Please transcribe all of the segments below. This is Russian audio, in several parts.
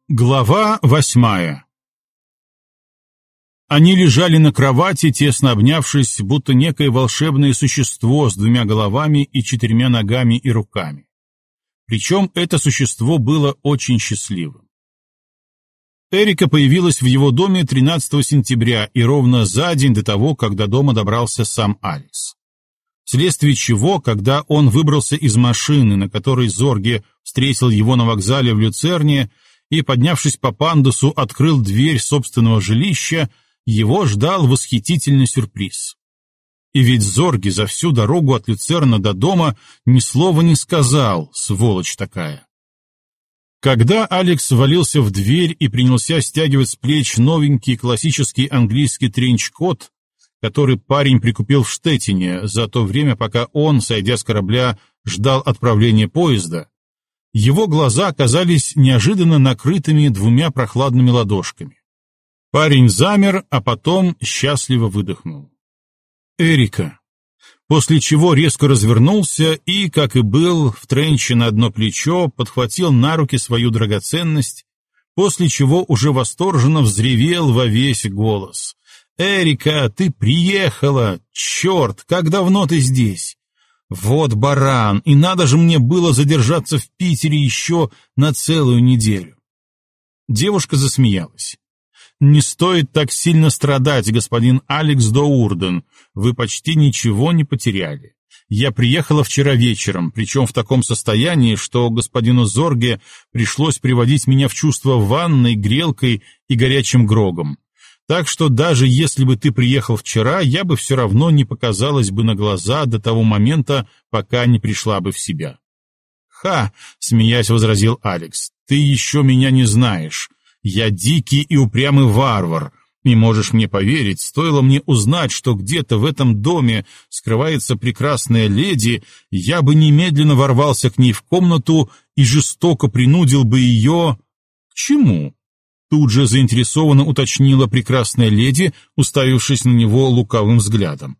Глава 8. Они лежали на кровати, тесно обнявшись, будто некое волшебное существо с двумя головами и 4 ногами и руками. Причем это существо было очень счастливым. Эрика появилась в его доме 13 сентября и ровно за день до того, когда до дома добрался сам Алекс. Вследствие чего, когда он выбрался из машины, на которой Зорге встретил его на вокзале в Люцерне, и, поднявшись по пандусу, открыл дверь собственного жилища, его ждал восхитительный сюрприз. И ведь Зорге за всю дорогу от Люцерна до дома ни слова не сказал, сволочь такая. Когда Алекс валился в дверь и принялся стягивать с плеч новенький классический английский тренч-кот, который парень прикупил в Штеттине за то время, пока он, сойдя с корабля, ждал отправления поезда, его глаза оказались неожиданно накрытыми 2 прохладными ладошками. Парень замер, а потом счастливо выдохнул. «Эрика!» После чего резко развернулся и, как и был, в тренче на одно плечо, подхватил на руки свою драгоценность, после чего уже восторженно взревел во весь голос. «Эрика, ты приехала! Черт, как давно ты здесь! Вот баран, и надо же мне было задержаться в Питере еще на целую неделю!» Девушка засмеялась. «Не стоит так сильно страдать, господин Алекс Доурден, вы почти ничего не потеряли. Я приехала вчера вечером, причем в таком состоянии, что господину Зорге пришлось приводить меня в чувство ванной, грелкой и горячим грогом. Так что даже если бы ты приехал вчера, я бы все равно не показалась бы на глаза до того момента, пока не пришла бы в себя». «Ха!» — смеясь возразил Алекс. «Ты еще меня не знаешь. Я дикий и упрямый варвар, и можешь мне поверить, стоило мне узнать, что где-то в этом доме скрывается прекрасная леди, я бы немедленно ворвался к ней в комнату и жестоко принудил бы ее...» «К чему?» — тут же заинтересованно уточнила прекрасная леди, уставившись на него лукавым взглядом.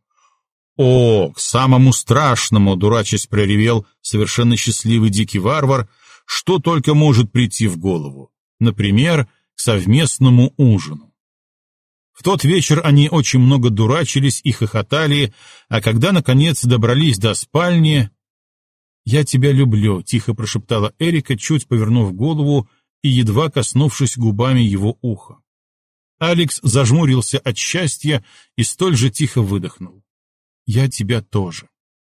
«О, к самому страшному!» — дурачась проревел совершенно счастливый дикий варвар, что только может прийти в голову. Например, к совместному ужину. В тот вечер они очень много дурачились и хохотали, а когда, наконец, добрались до спальни... «Я тебя люблю», — тихо прошептала Эрика, чуть повернув голову и едва коснувшись губами его уха. Алекс зажмурился от счастья и столь же тихо выдохнул. «Я тебя тоже».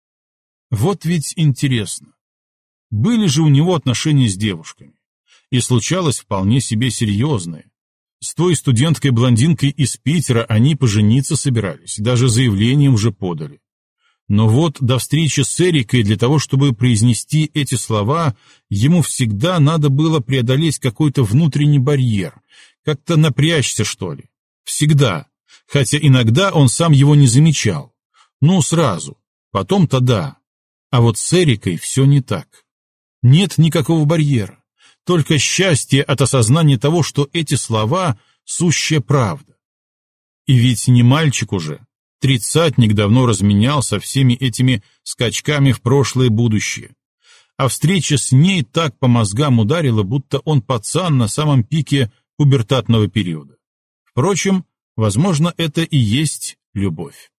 Вот ведь интересно. Были же у него отношения с девушками. И случалось вполне себе серьезное. С той студенткой-блондинкой из Питера они пожениться собирались, даже заявление уже подали. Но вот до встречи с Эрикой для того, чтобы произнести эти слова, ему всегда надо было преодолеть какой-то внутренний барьер, как-то напрячься, что ли. Всегда. Хотя иногда он сам его не замечал. Ну, сразу. Потом-то да. А вот с Эрикой все не так. Нет никакого барьера. Только счастье от осознания того, что эти слова — сущая правда. И ведь не мальчик уже, 30-ник давно разменял со всеми этими скачками в прошлое и будущее. А встреча с ней так по мозгам ударила, будто он пацан на самом пике пубертатного периода. Впрочем, возможно, это и есть любовь.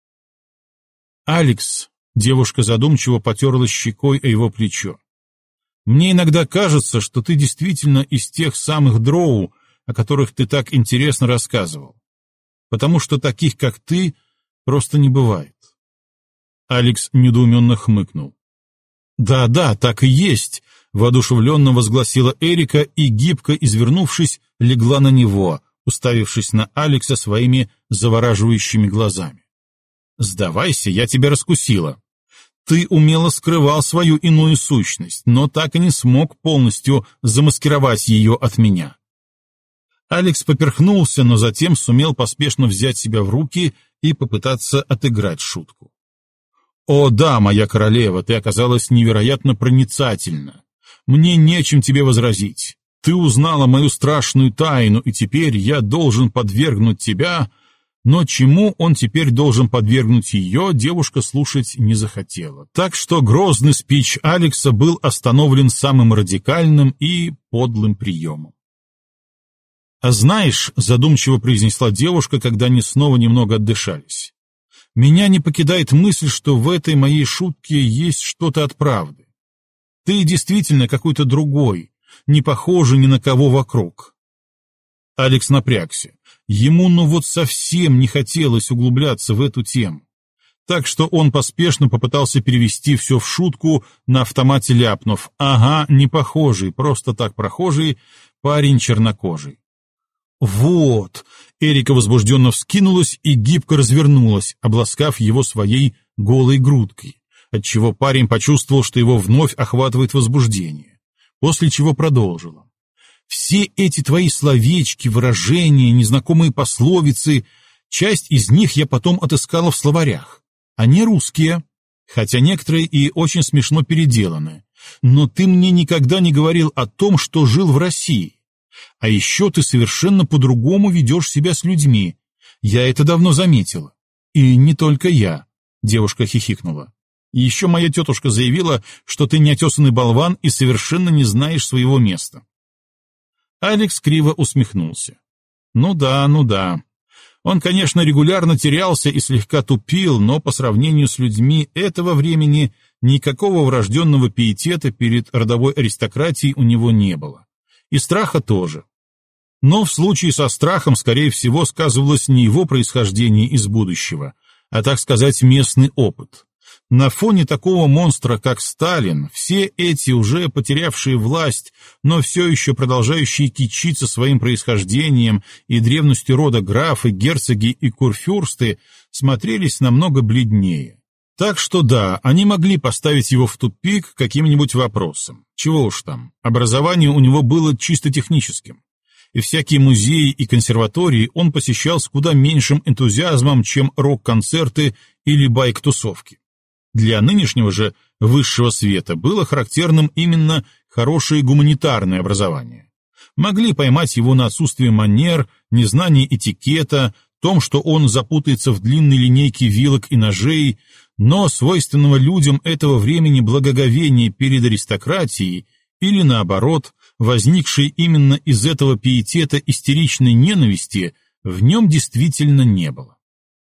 «Алекс», — девушка задумчиво потерла щекой о его плечо, «мне иногда кажется, что ты действительно из тех самых дроу, о которых ты так интересно рассказывал. Потому что таких, как ты, просто не бывает». Алекс недоуменно хмыкнул. «Да-да, так и есть», — воодушевленно возгласила Эрика и, гибко извернувшись, легла на него, уставившись на Алекса своими завораживающими глазами. «Сдавайся, я тебя раскусила. Ты умело скрывал свою иную сущность, но так и не смог полностью замаскировать ее от меня». Алекс поперхнулся, но затем сумел поспешно взять себя в руки и попытаться отыграть шутку. «О да, моя королева, ты оказалась невероятно проницательна. Мне нечем тебе возразить. Ты узнала мою страшную тайну, и теперь я должен подвергнуть тебя...» Но чему он теперь должен подвергнуть ее, девушка слушать не захотела. Так что грозный спич Алекса был остановлен самым радикальным и подлым приемом. «А знаешь», — задумчиво произнесла девушка, когда они снова немного отдышались, «меня не покидает мысль, что в этой моей шутке есть что-то от правды. Ты действительно какой-то другой, не похожий ни на кого вокруг». Алекс напрягся. Ему вот совсем не хотелось углубляться в эту тему. Так что он поспешно попытался перевести все в шутку, на автомате ляпнув: «Ага, не похожий, просто так прохожий, парень чернокожий». «Вот!» — Эрика возбужденно вскинулась и гибко развернулась, обласкав его своей голой грудкой, отчего парень почувствовал, что его вновь охватывает возбуждение, после чего продолжила: «Все эти твои словечки, выражения, незнакомые пословицы, часть из них я потом отыскала в словарях. Они русские, хотя некоторые и очень смешно переделаны. Но ты мне никогда не говорил о том, что жил в России. А еще ты совершенно по-другому ведешь себя с людьми. Я это давно заметила. И не только я», — девушка хихикнула. «Еще моя тетушка заявила, что ты неотесанный болван и совершенно не знаешь своего места». Алекс криво усмехнулся. Ну да. Он, конечно, регулярно терялся и слегка тупил, но по сравнению с людьми этого времени никакого врожденного пиетета перед родовой аристократией у него не было. И страха тоже. Но в случае со страхом, скорее всего, сказывалось не его происхождение из будущего, а, так сказать, местный опыт. На фоне такого монстра, как Сталин, все эти уже потерявшие власть, но все еще продолжающие кичиться своим происхождением и древностью рода графы, герцоги и курфюрсты смотрелись намного бледнее. Так что да, они могли поставить его в тупик каким-нибудь вопросом. Чего уж там, образование у него было чисто техническим. И всякие музеи и консерватории он посещал с куда меньшим энтузиазмом, чем рок-концерты или байк-тусовки. Для нынешнего же высшего света было характерным именно хорошее гуманитарное образование. Могли поймать его на отсутствие манер, незнание этикета, том, что он запутается в длинной линейке вилок и ножей, но свойственного людям этого времени благоговения перед аристократией или, наоборот, возникшей именно из этого пиетета истеричной ненависти, в нем действительно не было.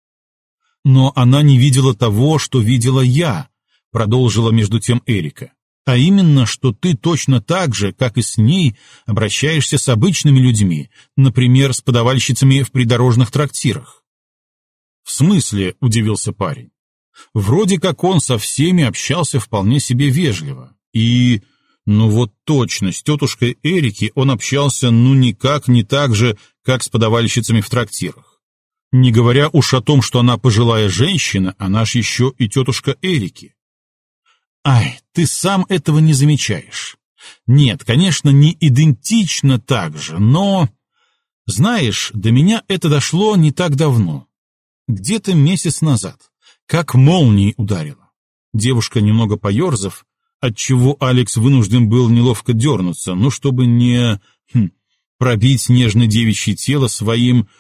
«Но она не видела того, что видела я», — продолжила между тем Эрика, «а именно, что ты точно так же, как и с ней, обращаешься с обычными людьми, например, с подавальщицами в придорожных трактирах». «В смысле?» — удивился парень. «Вроде как он со всеми общался вполне себе вежливо. И, вот точно, с тетушкой Эрики он общался никак не так же, как с подавальщицами в трактирах. Не говоря уж о том, что она пожилая женщина, она ж еще и тетушка Эрики». «Ай, ты сам этого не замечаешь. Нет, конечно, не идентично так же, но... Знаешь, до меня это дошло не так давно. Где-то месяц назад. Как молнией ударило». Девушка, немного поерзав, отчего Алекс вынужден был неловко дернуться, чтобы не... пробить нежное девичье тело своим...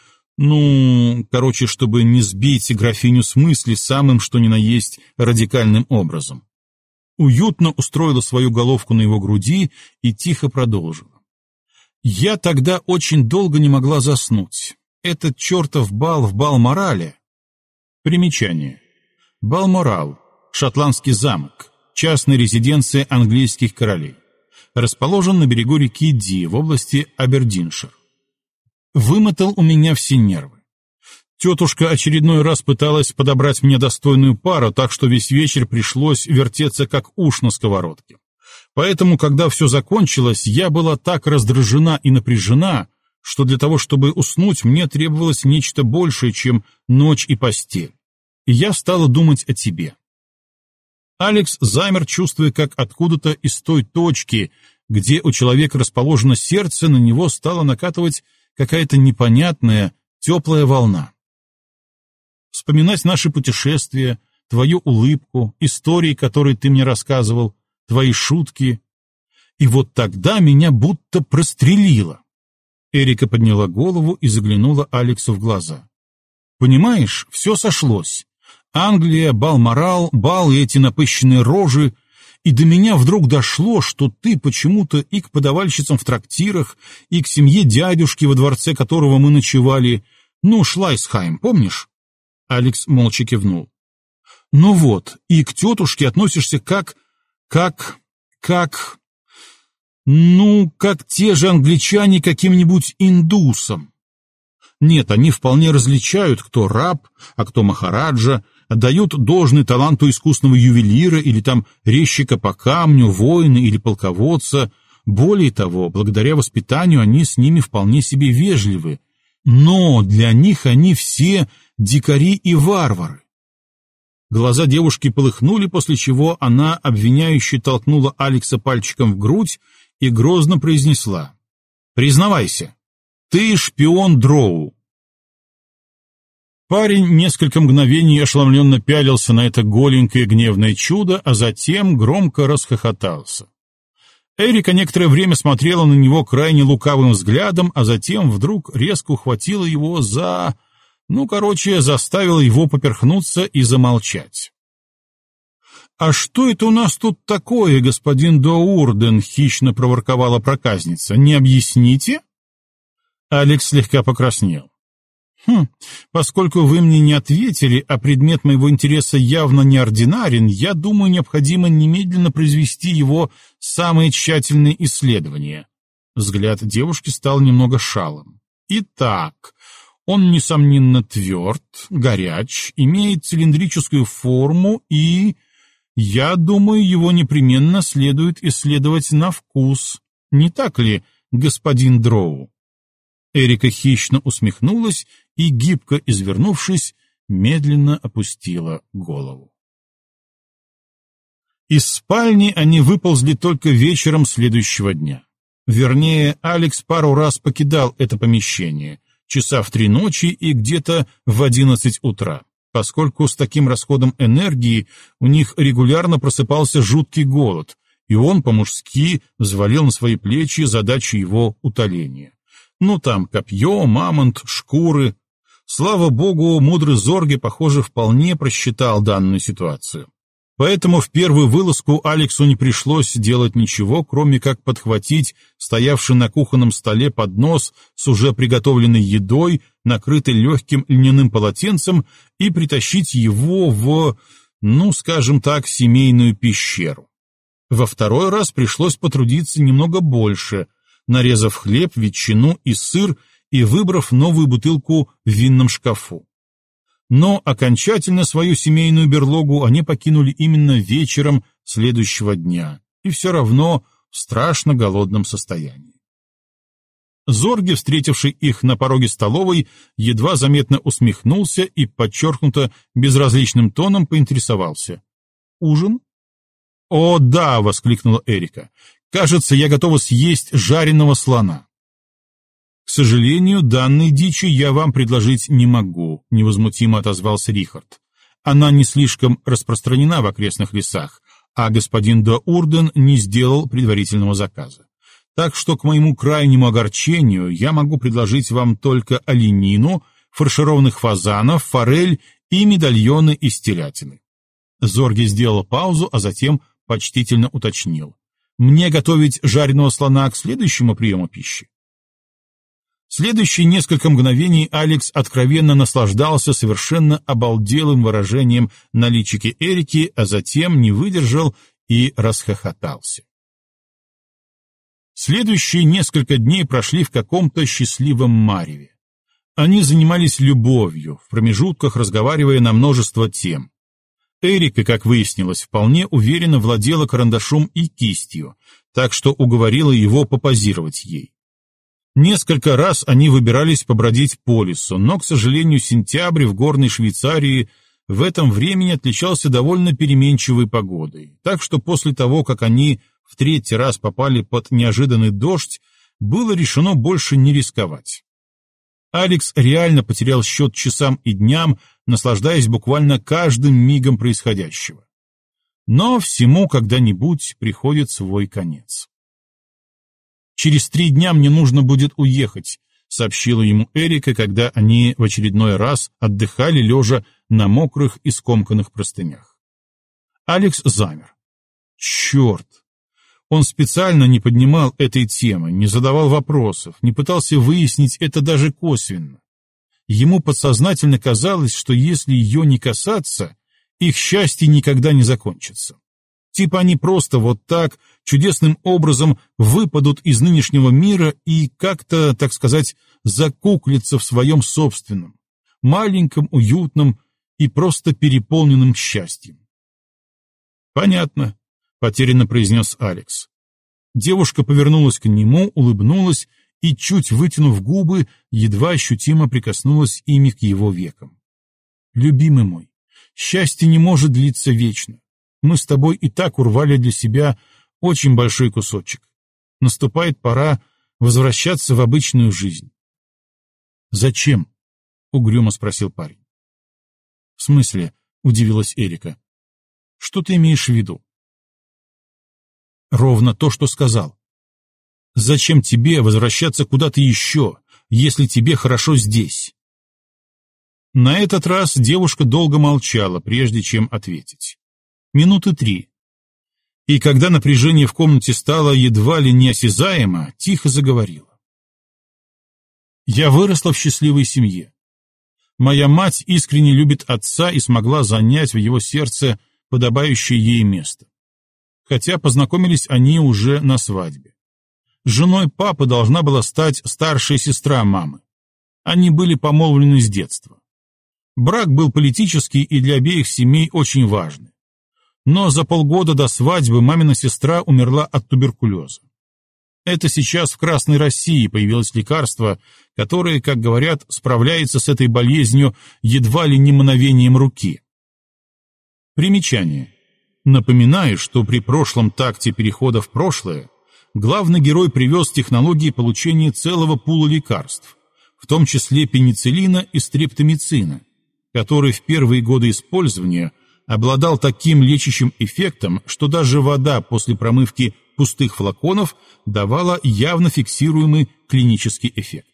чтобы не сбить графиню с мысли самым что ни на есть радикальным образом. Уютно устроила свою головку на его груди и тихо продолжила. «Я тогда очень долго не могла заснуть. Этот чертов бал в Балморале». Примечание. Балморал — шотландский замок, частная резиденция английских королей. Расположен на берегу реки Ди в области Абердиншир. Вымотал у меня все нервы. Тетушка очередной раз пыталась подобрать мне достойную пару, так что весь вечер пришлось вертеться как уж на сковородке. Поэтому, когда все закончилось, я была так раздражена и напряжена, что для того, чтобы уснуть, мне требовалось нечто большее, чем ночь и постель. И я стала думать о тебе». Алекс замер, чувствуя, как откуда-то из той точки, где у человека расположено сердце, на него стала накатывать какая-то непонятная, теплая волна. Вспоминать наши путешествия, твою улыбку, истории, которые ты мне рассказывал, твои шутки. И вот тогда меня будто прострелило. Эрика подняла голову и заглянула Алексу в глаза. «Понимаешь, все сошлось. Англия, Балморал, бал и эти напыщенные рожи. И до меня вдруг дошло, что ты почему-то и к подавальщицам в трактирах, и к семье дядюшки, во дворце которого мы ночевали, ну, Шлайсхайм, помнишь?» Алекс молча кивнул. «Ну вот, и к тетушке относишься как те же англичане каким-нибудь индусам. Нет, они вполне различают, кто раб, а кто махараджа, отдают должный таланту искусного ювелира или там резчика по камню, воина или полководца. Более того, благодаря воспитанию они с ними вполне себе вежливы. Но для них они все дикари и варвары». Глаза девушки полыхнули, после чего она обвиняюще толкнула Алекса пальчиком в грудь и грозно произнесла: «Признавайся, ты шпион Дроу». Парень несколько мгновений ошеломленно пялился на это голенькое гневное чудо, а затем громко расхохотался. Эрика некоторое время смотрела на него крайне лукавым взглядом, а затем вдруг резко ухватила его заставила его поперхнуться и замолчать. «А что это у нас тут такое, господин Доурден?» — хищно проворковала проказница. «Не объясните?» Алекс слегка покраснел. Поскольку вы мне не ответили, а предмет моего интереса явно неординарен, я думаю, необходимо немедленно произвести его самые тщательные исследования». Взгляд девушки стал немного шалым. «Итак, он, несомненно, тверд, горяч, имеет цилиндрическую форму и... я думаю, его непременно следует исследовать на вкус. Не так ли, господин Дроу?» Эрика хищно усмехнулась и, гибко извернувшись, медленно опустила голову. Из спальни они выползли только вечером следующего дня. Вернее, Алекс пару раз покидал это помещение, часа в 3 ночи и где-то в 11 утра, поскольку с таким расходом энергии у них регулярно просыпался жуткий голод, и он по-мужски взвалил на свои плечи задачу его утоления. Ну там копье, мамонт, шкуры. Слава богу, мудрый Зорге, похоже, вполне просчитал данную ситуацию. Поэтому в первую вылазку Алексу не пришлось делать ничего, кроме как подхватить стоявший на кухонном столе поднос с уже приготовленной едой, накрытый легким льняным полотенцем, и притащить его в, скажем так, семейную пещеру. Во второй раз пришлось потрудиться немного больше, нарезав хлеб, ветчину и сыр и выбрав новую бутылку в винном шкафу. Но окончательно свою семейную берлогу они покинули именно вечером следующего дня, и все равно в страшно голодном состоянии. Зорге, встретивший их на пороге столовой, едва заметно усмехнулся и подчеркнуто безразличным тоном поинтересовался: «Ужин?» «О, да!» — воскликнула Эрика. «Кажется, я готова съесть жареного слона». «К сожалению, данной дичи я вам предложить не могу», — невозмутимо отозвался Рихард. «Она не слишком распространена в окрестных лесах, а господин Доурден не сделал предварительного заказа. Так что, к моему крайнему огорчению, я могу предложить вам только оленину, фаршированных фазанов, форель и медальоны из телятины». Зорге сделал паузу, а затем почтительно уточнил: «Мне готовить жареного слона к следующему приему пищи?» Следующие несколько мгновений Алекс откровенно наслаждался совершенно обалделым выражением на личике Эрики, а затем не выдержал и расхохотался. Следующие несколько дней прошли в каком-то счастливом мареве. Они занимались любовью, в промежутках разговаривая на множество тем. Эрика, как выяснилось, вполне уверенно владела карандашом и кистью, так что уговорила его попозировать ей. Несколько раз они выбирались побродить по лесу, но, к сожалению, сентябрь в горной Швейцарии в этом времени отличался довольно переменчивой погодой, так что после того, как они в 3-й раз попали под неожиданный дождь, было решено больше не рисковать. Алекс реально потерял счет часам и дням, наслаждаясь буквально каждым мигом происходящего. Но всему когда-нибудь приходит свой конец. «Через 3 дня мне нужно будет уехать», — сообщила ему Эрика, когда они в очередной раз отдыхали, лежа на мокрых и скомканных простынях. Алекс замер. Черт! Он специально не поднимал этой темы, не задавал вопросов, не пытался выяснить это даже косвенно. Ему подсознательно казалось, что если ее не касаться, их счастье никогда не закончится. Типа они просто вот так, чудесным образом выпадут из нынешнего мира и как-то, так сказать, закуклятся в своем собственном, маленьком, уютном и просто переполненном счастьем. «Понятно», — потерянно произнес Алекс. Девушка повернулась к нему, улыбнулась и, чуть вытянув губы, едва ощутимо прикоснулась ими к его векам. «Любимый мой, счастье не может длиться вечно. Мы с тобой и так урвали для себя очень большой кусочек. Наступает пора возвращаться в обычную жизнь». «Зачем?» — угрюмо спросил парень. «В смысле?» — удивилась Эрика. «Что ты имеешь в виду?» «Ровно то, что сказал. Зачем тебе возвращаться куда-то еще, если тебе хорошо здесь?» На этот раз девушка долго молчала, прежде чем ответить. 3 минуты. И когда напряжение в комнате стало едва ли неосязаемо, тихо заговорила. «Я выросла в счастливой семье. Моя мать искренне любит отца и смогла занять в его сердце подобающее ей место. Хотя познакомились они уже на свадьбе. Женой папы должна была стать старшая сестра мамы. Они были помолвлены с детства. Брак был политический и для обеих семей очень важный. Но за полгода до свадьбы мамина сестра умерла от туберкулеза. Это сейчас в Красной России появилось лекарство, которое, как говорят, справляется с этой болезнью едва ли не мановением руки. Примечание. Напоминаю, что при прошлом такте перехода в прошлое главный герой привез технологии получения целого пула лекарств, в том числе пенициллина и стрептомицина, который в первые годы использования обладал таким лечащим эффектом, что даже вода после промывки пустых флаконов давала явно фиксируемый клинический эффект.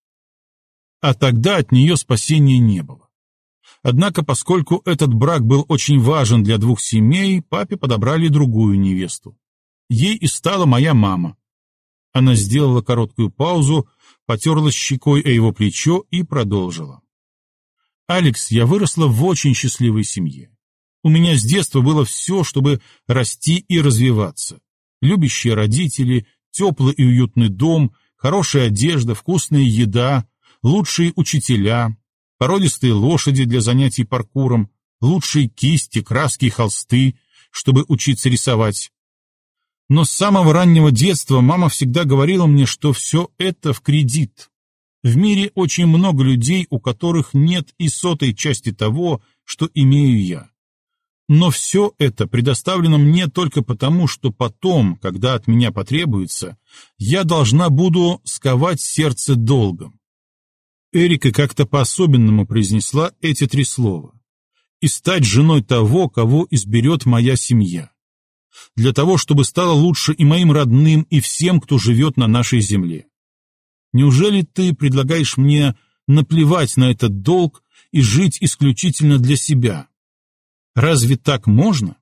А тогда от нее спасения не было. Однако, поскольку этот брак был очень важен для двух семей, папе подобрали другую невесту. Ей и стала моя мама. Она сделала короткую паузу, потерлась щекой о его плечо и продолжила. «Алекс, я выросла в очень счастливой семье. У меня с детства было все, чтобы расти и развиваться. Любящие родители, теплый и уютный дом, хорошая одежда, вкусная еда, лучшие учителя, породистые лошади для занятий паркуром, лучшие кисти, краски и холсты, чтобы учиться рисовать. Но с самого раннего детства мама всегда говорила мне, что все это в кредит. В мире очень много людей, у которых нет и сотой части того, что имею я. Но все это предоставлено мне только потому, что потом, когда от меня потребуется, я должна буду сковать сердце долгом». Эрика как-то по-особенному произнесла эти 3 слова. «И стать женой того, кого изберет моя семья. Для того, чтобы стало лучше и моим родным, и всем, кто живет на нашей земле. Неужели ты предлагаешь мне наплевать на этот долг и жить исключительно для себя? Разве так можно?»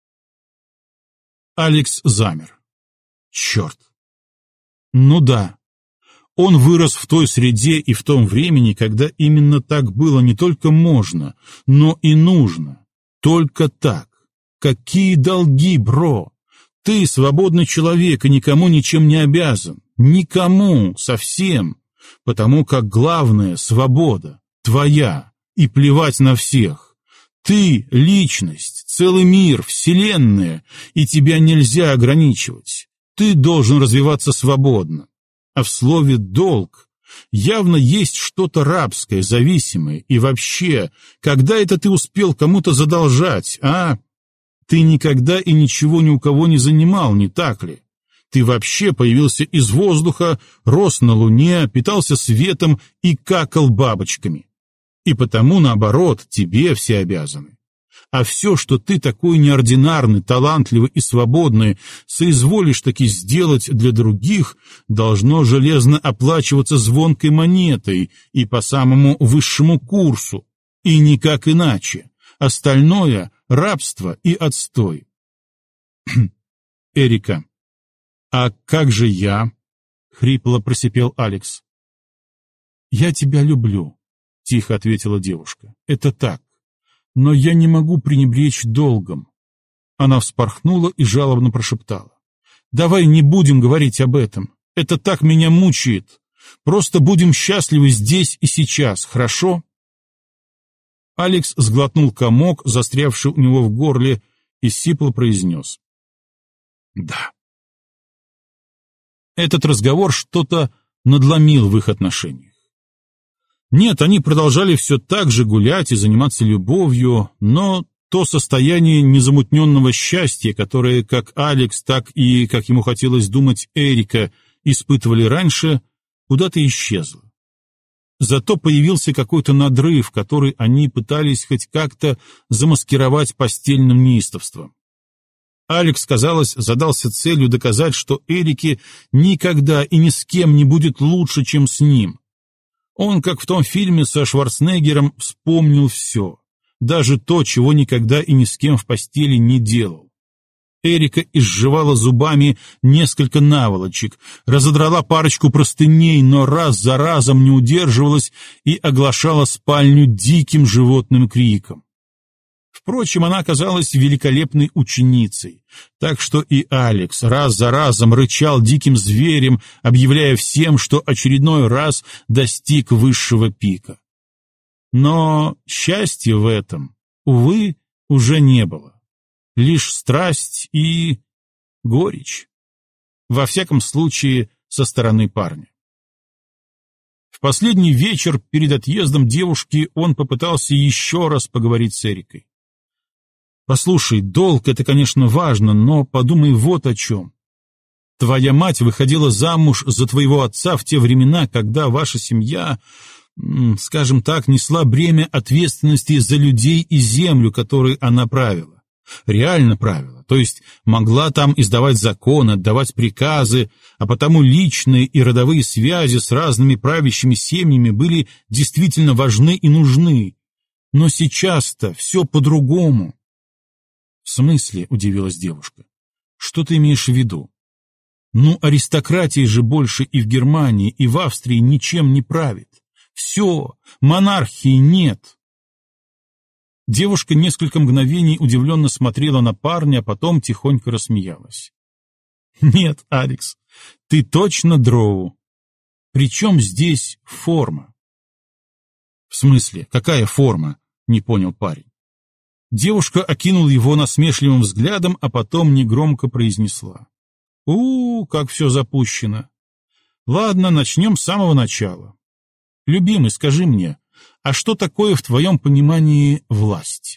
Алекс замер. Черт. Ну да. Он вырос в той среде и в том времени, когда именно так было не только можно, но и нужно. Только так. Какие долги, бро? Ты свободный человек и никому ничем не обязан. Никому, совсем. Потому как главное — свобода, твоя, и плевать на всех. Ты — личность, целый мир, вселенная, и тебя нельзя ограничивать. Ты должен развиваться свободно. А в слове «долг» явно есть что-то рабское, зависимое. И вообще, когда это ты успел кому-то задолжать, а? Ты никогда и ничего ни у кого не занимал, не так ли? Ты вообще появился из воздуха, рос на луне, питался светом и какал бабочками. И потому, наоборот, тебе все обязаны. А все, что ты такой неординарный, талантливый и свободный, соизволишь таки сделать для других, должно железно оплачиваться звонкой монетой и по самому высшему курсу, и никак иначе. Остальное — рабство и отстой. Эрика. «А как же я?» — хрипло просипел Алекс. «Я тебя люблю», — тихо ответила девушка. «Это так. Но я не могу пренебречь долгом». Она вспорхнула и жалобно прошептала. «Давай не будем говорить об этом. Это так меня мучает. Просто будем счастливы здесь и сейчас, хорошо?» Алекс сглотнул комок, застрявший у него в горле, и сипло произнес. «Да». Этот разговор что-то надломил в их отношениях. Нет, они продолжали все так же гулять и заниматься любовью, но то состояние незамутненного счастья, которое как Алекс, так и, как ему хотелось думать, Эрика испытывали раньше, куда-то исчезло. Зато появился какой-то надрыв, который они пытались хоть как-то замаскировать постельным неистовством. Алекс, казалось, задался целью доказать, что Эрике никогда и ни с кем не будет лучше, чем с ним. Он, как в том фильме со Шварценеггером, вспомнил все, даже то, чего никогда и ни с кем в постели не делал. Эрика изжевала зубами несколько наволочек, разодрала парочку простыней, но раз за разом не удерживалась и оглашала спальню диким животным криком. Впрочем, она оказалась великолепной ученицей, так что и Алекс раз за разом рычал диким зверем, объявляя всем, что очередной раз достиг высшего пика. Но счастья в этом, увы, уже не было. Лишь страсть и горечь. Во всяком случае, со стороны парня. В последний вечер перед отъездом девушки он попытался еще раз поговорить с Эрикой. «Послушай, долг — это, конечно, важно, но подумай вот о чем. Твоя мать выходила замуж за твоего отца в те времена, когда ваша семья, скажем так, несла бремя ответственности за людей и землю, которой она правила. Реально правила, то есть могла там издавать законы, отдавать приказы, а потому личные и родовые связи с разными правящими семьями были действительно важны и нужны. Но сейчас-то все по-другому». «В смысле?» — удивилась девушка. «Что ты имеешь в виду? Ну, аристократии же больше и в Германии, и в Австрии ничем не правит. Все, монархии нет». Девушка несколько мгновений удивленно смотрела на парня, а потом тихонько рассмеялась. «Нет, Алекс, ты точно дроу. Причем здесь форма?» «В смысле? Какая форма?» — не понял парень. Девушка окинула его насмешливым взглядом, а потом негромко произнесла. Как все запущено. Ладно, начнем с самого начала. Любимый, скажи мне, а что такое в твоем понимании власть?»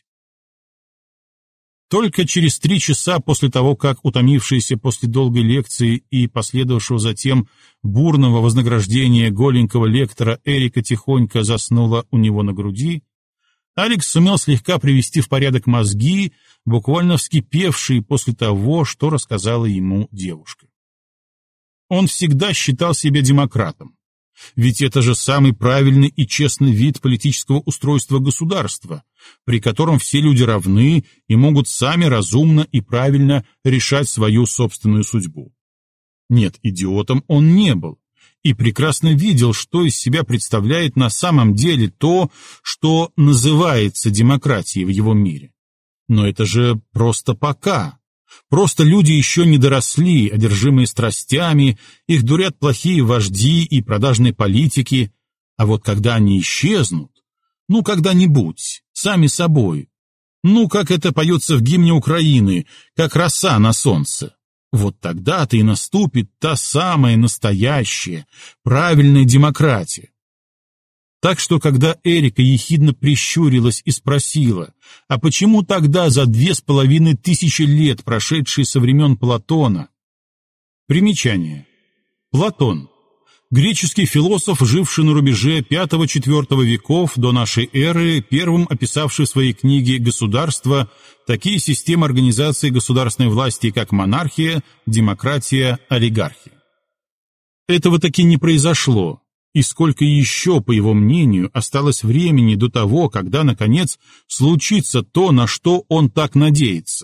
Только через 3 часа после того, как утомившаяся после долгой лекции и последовавшего затем бурного вознаграждения голенького лектора Эрика тихонько заснула у него на груди, Алекс сумел слегка привести в порядок мозги, буквально вскипевшие после того, что рассказала ему девушка. Он всегда считал себя демократом, ведь это же самый правильный и честный вид политического устройства государства, при котором все люди равны и могут сами разумно и правильно решать свою собственную судьбу. Нет, идиотом он не был. И прекрасно видел, что из себя представляет на самом деле то, что называется демократией в его мире. Но это же просто пока. Просто люди еще не доросли, одержимые страстями, их дурят плохие вожди и продажные политики, а вот когда они исчезнут, когда-нибудь, сами собой, как это поется в гимне Украины, как роса на солнце, вот тогда-то и наступит та самая настоящая, правильная демократия. Так что, когда Эрика ехидно прищурилась и спросила, а почему тогда за 2500 лет, прошедшие со времен Платона? Примечание. Платон. Греческий философ, живший на рубеже V-IV веков до нашей эры, первым описавший в своей книге «Государство» такие системы организации государственной власти, как монархия, демократия, олигархия. Этого таки не произошло, и сколько еще, по его мнению, осталось времени до того, когда, наконец, случится то, на что он так надеется,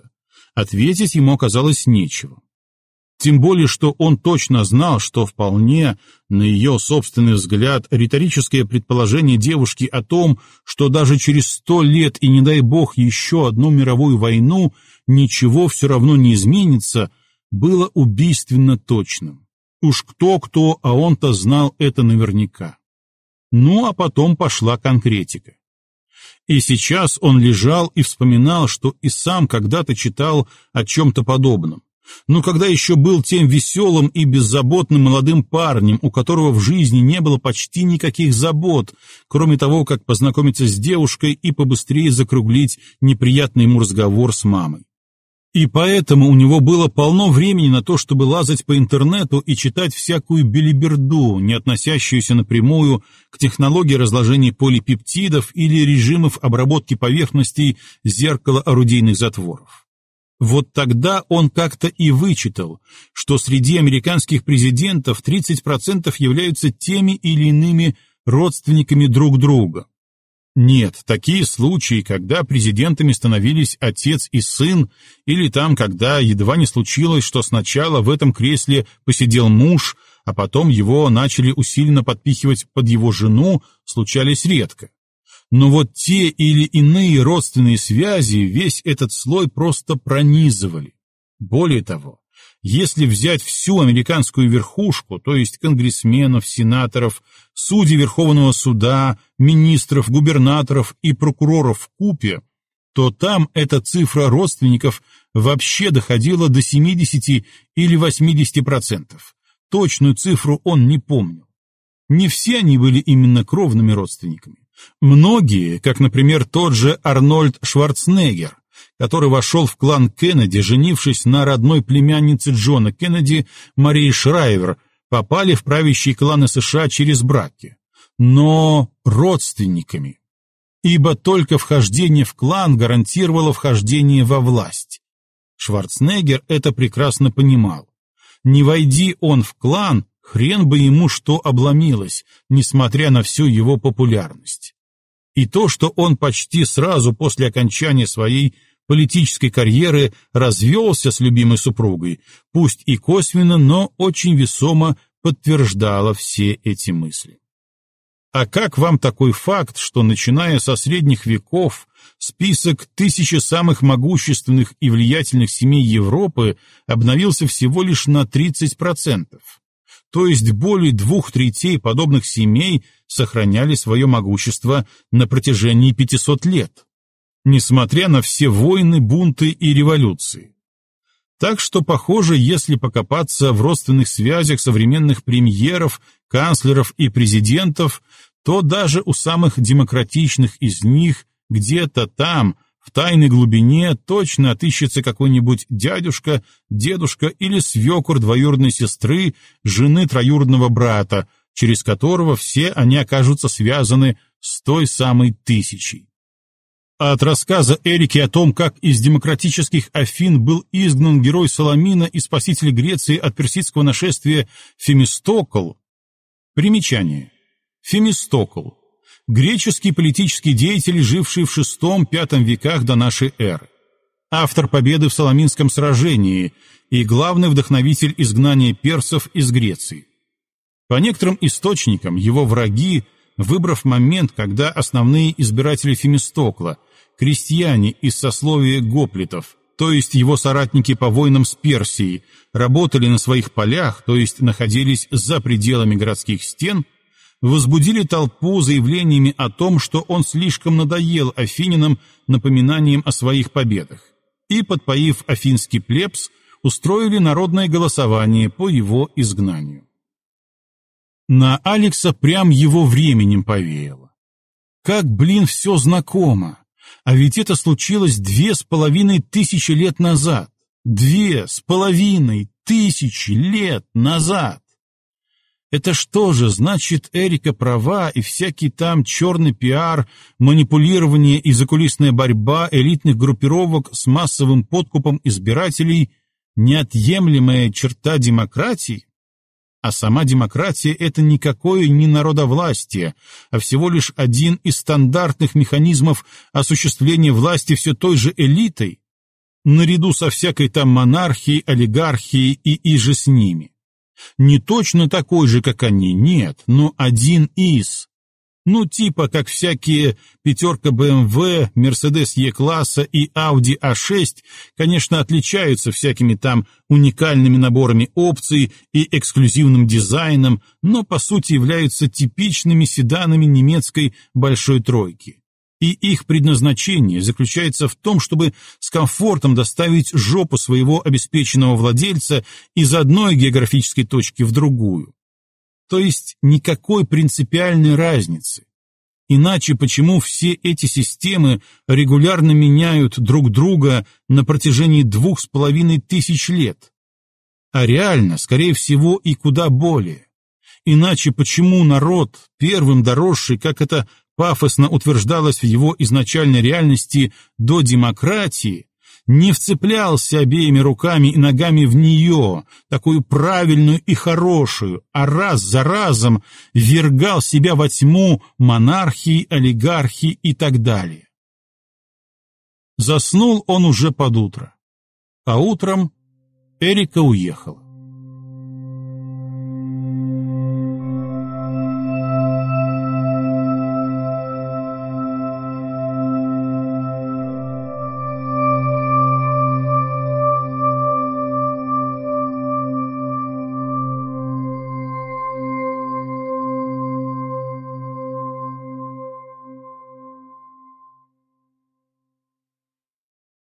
Ответить ему оказалось нечего. Тем более, что он точно знал, что вполне, на ее собственный взгляд, риторическое предположение девушки о том, что даже через 100 лет и, не дай бог, еще одну мировую войну, ничего все равно не изменится, было убийственно точным. Уж кто-кто, а он-то знал это наверняка. Ну, а потом пошла конкретика. И сейчас он лежал и вспоминал, что и сам когда-то читал о чем-то подобном. Но когда еще был тем веселым и беззаботным молодым парнем, у которого в жизни не было почти никаких забот, кроме того, как познакомиться с девушкой и побыстрее закруглить неприятный ему разговор с мамой. И поэтому у него было полно времени на то, чтобы лазать по интернету и читать всякую белиберду, не относящуюся напрямую к технологии разложения полипептидов или режимов обработки поверхностей зеркала орудийных затворов. Вот тогда он как-то и вычитал, что среди американских президентов 30% являются теми или иными родственниками друг друга. Нет, такие случаи, когда президентами становились отец и сын, или там, когда едва не случилось, что сначала в этом кресле посидел муж, а потом его начали усиленно подпихивать под его жену, случались редко. Но вот те или иные родственные связи весь этот слой просто пронизывали. Более того, если взять всю американскую верхушку, то есть конгрессменов, сенаторов, судей Верховного суда, министров, губернаторов и прокуроров вкупе, то там эта цифра родственников вообще доходила до 70 или 80%. Точную цифру он не помнил. Не все они были именно кровными родственниками. Многие, как, например, тот же Арнольд Шварценеггер, который вошел в клан Кеннеди, женившись на родной племяннице Джона Кеннеди, Марии Шрайвер, попали в правящие кланы США через браки, но родственниками. Ибо только вхождение в клан гарантировало вхождение во власть. Шварценеггер это прекрасно понимал. Не войди он в клан, хрен бы ему что обломилось, несмотря на всю его популярность. И то, что он почти сразу после окончания своей политической карьеры развелся с любимой супругой, пусть и косвенно, но очень весомо подтверждало все эти мысли. А как вам такой факт, что, начиная со средних веков, список 1000 самых могущественных и влиятельных семей Европы обновился всего лишь на 30%? То есть более 2/3 подобных семей сохраняли свое могущество на протяжении 500 лет, несмотря на все войны, бунты и революции. Так что, похоже, если покопаться в родственных связях современных премьеров, канцлеров и президентов, то даже у самых демократичных из них где-то там, в тайной глубине, точно отыщется какой-нибудь дядюшка, дедушка или свекор двоюродной сестры, жены троюродного брата, через которого все они окажутся связаны с той самой 1000. А от рассказа Эрики о том, как из демократических Афин был изгнан герой Саламина и спаситель Греции от персидского нашествия Фемистокл. Примечание. Фемистокл. Греческий политический деятель, живший в VI-V веках до нашей эры. Автор победы в Саламинском сражении и главный вдохновитель изгнания персов из Греции. По некоторым источникам, его враги, выбрав момент, когда основные избиратели Фемистокла, крестьяне из сословия гоплитов, то есть его соратники по войнам с Персией, работали на своих полях, то есть находились за пределами городских стен, возбудили толпу заявлениями о том, что он слишком надоел афинянам напоминанием о своих победах, и, подпоив афинский плебс, устроили народное голосование по его изгнанию. На Алекса прям его временем повеяло. Как, все знакомо, а ведь это случилось 2500 лет назад. 2500 лет назад! Это что же, значит, Эрика права, и всякий там черный пиар, манипулирование и закулисная борьба элитных группировок с массовым подкупом избирателей – неотъемлемая черта демократии? А сама демократия – это никакое не народовластие, а всего лишь один из стандартных механизмов осуществления власти все той же элитой. наряду со всякой там монархией, олигархией и иже с ними. Не точно такой же, как они, нет, но один из. Ну, типа, как всякие пятерка BMW, Mercedes E-класса и Audi A6, конечно, отличаются всякими там уникальными наборами опций и эксклюзивным дизайном, но по сути являются типичными седанами немецкой большой тройки. И их предназначение заключается в том, чтобы с комфортом доставить жопу своего обеспеченного владельца из одной географической точки в другую. То есть никакой принципиальной разницы. Иначе почему все эти системы регулярно меняют друг друга на протяжении 2500 лет? А реально, скорее всего, и куда более. Иначе почему народ, первым доросший, как это пафосно утверждалось в его изначальной реальности, до демократии, не вцеплялся обеими руками и ногами в нее, такую правильную и хорошую, а раз за разом ввергал себя во тьму монархии, олигархии и так далее. Заснул он уже под утро, а утром Эрика уехала.